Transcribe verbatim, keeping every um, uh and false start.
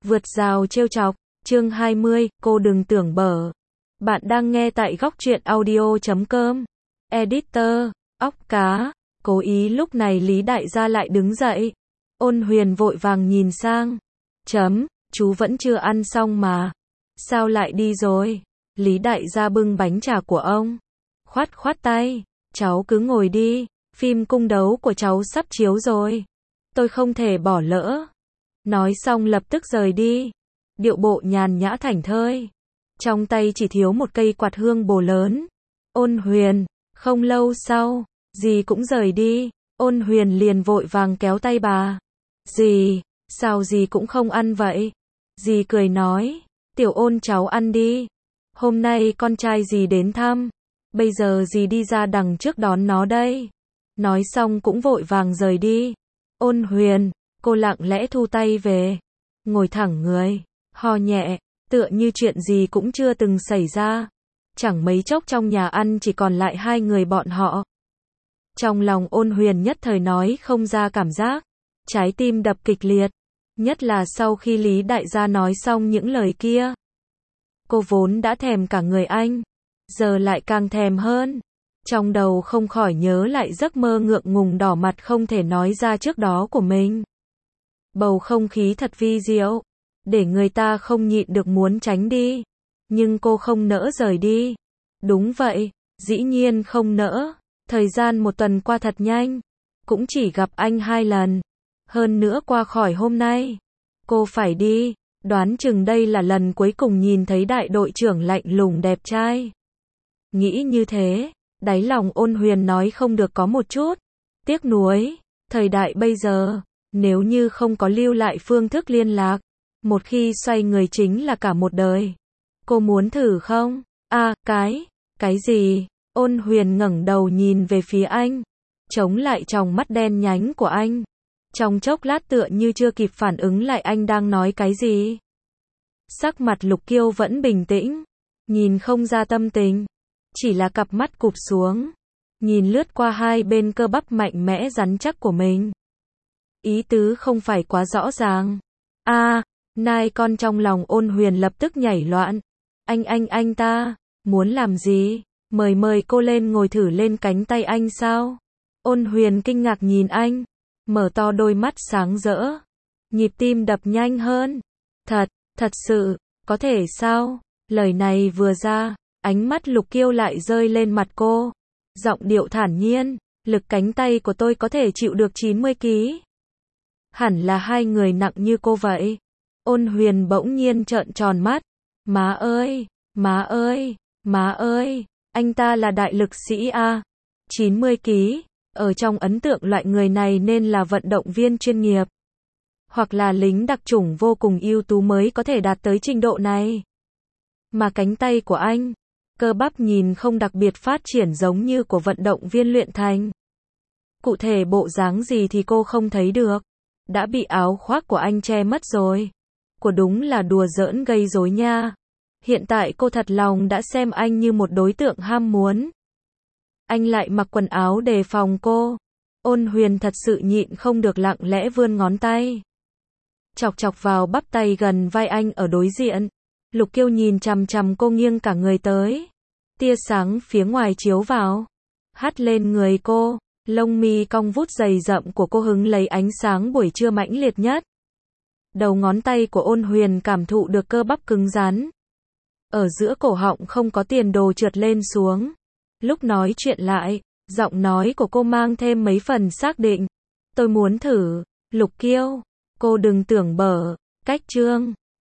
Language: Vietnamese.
Vượt rào trêu chọc, chương hai mươi, cô đừng tưởng bở. Bạn đang nghe tại góc truyện audio chấm com. Editor, óc cá. Cố ý lúc này Lý Đại Gia lại đứng dậy. Ôn Huyền vội vàng nhìn sang. Chấm, chú vẫn chưa ăn xong mà. Sao lại đi rồi? Lý Đại Gia bưng bánh trà của ông. Khoát khoát tay. Cháu cứ ngồi đi. Phim cung đấu của cháu sắp chiếu rồi. Tôi không thể bỏ lỡ. Nói xong lập tức rời đi. Điệu bộ nhàn nhã thảnh thơi. Trong tay chỉ thiếu một cây quạt hương bồ lớn. Ôn Huyền, không lâu sau, dì cũng rời đi. Ôn Huyền liền vội vàng kéo tay bà. Dì, sao dì cũng không ăn vậy? Dì cười nói, tiểu Ôn cháu ăn đi. Hôm nay con trai dì đến thăm. Bây giờ dì đi ra đằng trước đón nó đây. Nói xong cũng vội vàng rời đi. Ôn Huyền, cô lặng lẽ thu tay về. Ngồi thẳng người, ho nhẹ, tựa như chuyện gì cũng chưa từng xảy ra. Chẳng mấy chốc trong nhà ăn chỉ còn lại hai người bọn họ. Trong lòng Ôn Huyền nhất thời nói không ra cảm giác. Trái tim đập kịch liệt. Nhất là sau khi Lý Đại Gia nói xong những lời kia. Cô vốn đã thèm cả người anh. Giờ lại càng thèm hơn. Trong đầu không khỏi nhớ lại giấc mơ ngượng ngùng đỏ mặt không thể nói ra trước đó của mình. Bầu không khí thật vi diệu, để người ta không nhịn được muốn tránh đi. Nhưng cô không nỡ rời đi. Đúng vậy, dĩ nhiên không nỡ. Thời gian một tuần qua thật nhanh. Cũng chỉ gặp anh hai lần. Hơn nữa qua khỏi hôm nay. Cô phải đi, đoán chừng đây là lần cuối cùng nhìn thấy đại đội trưởng lạnh lùng đẹp trai. Nghĩ như thế. Đáy lòng Ôn Huyền nói không được có một chút tiếc nuối. Thời đại bây giờ, nếu như không có lưu lại phương thức liên lạc, một khi xoay người chính là cả một đời. Cô muốn thử không? À, cái, cái gì? Ôn Huyền ngẩng đầu nhìn về phía anh, chống lại tròng mắt đen nhánh của anh. Trong chốc lát tựa như chưa kịp phản ứng lại anh đang nói cái gì. Sắc mặt Lục Kiêu vẫn bình tĩnh, nhìn không ra tâm tình. Chỉ là cặp mắt cụp xuống, nhìn lướt qua hai bên cơ bắp mạnh mẽ rắn chắc của mình. Ý tứ không phải quá rõ ràng. A, à, nai con trong lòng Ôn Huyền lập tức nhảy loạn. Anh anh anh ta, muốn làm gì? Mời mời cô lên ngồi thử lên cánh tay anh sao? Ôn Huyền kinh ngạc nhìn anh, mở to đôi mắt sáng rỡ. Nhịp tim đập nhanh hơn. Thật, thật sự, có thể sao? Lời này vừa ra. Ánh mắt Lục Kiêu lại rơi lên mặt cô. Giọng điệu thản nhiên, lực cánh tay của tôi có thể chịu được chín mươi ki lô gam. Hẳn là hai người nặng như cô vậy. Ôn Huyền bỗng nhiên trợn tròn mắt. Má ơi, má ơi, má ơi, anh ta là đại lực sĩ a. chín mươi ki lô gam, ở trong ấn tượng loại người này nên là vận động viên chuyên nghiệp. Hoặc là lính đặc chủng vô cùng ưu tú mới có thể đạt tới trình độ này. Mà cánh tay của anh, cơ bắp nhìn không đặc biệt phát triển giống như của vận động viên luyện thành. Cụ thể bộ dáng gì thì cô không thấy được. Đã bị áo khoác của anh che mất rồi. Của đúng là đùa giỡn gây rối nha. Hiện tại cô thật lòng đã xem anh như một đối tượng ham muốn. Anh lại mặc quần áo đề phòng cô. Ôn Huyền thật sự nhịn không được lặng lẽ vươn ngón tay. Chọc chọc vào bắp tay gần vai anh ở đối diện. Lục Kiêu nhìn chằm chằm cô nghiêng cả người tới. Tia sáng phía ngoài chiếu vào, hắt lên người cô, lông mi cong vút dày rậm của cô hứng lấy ánh sáng buổi trưa mãnh liệt nhất. Đầu ngón tay của Ôn Huyền cảm thụ được cơ bắp cứng rắn. Ở giữa cổ họng không có tiền đồ trượt lên xuống. Lúc nói chuyện lại, giọng nói của cô mang thêm mấy phần xác định. Tôi muốn thử, Lục Kiêu, cô đừng tưởng bở, cách chương.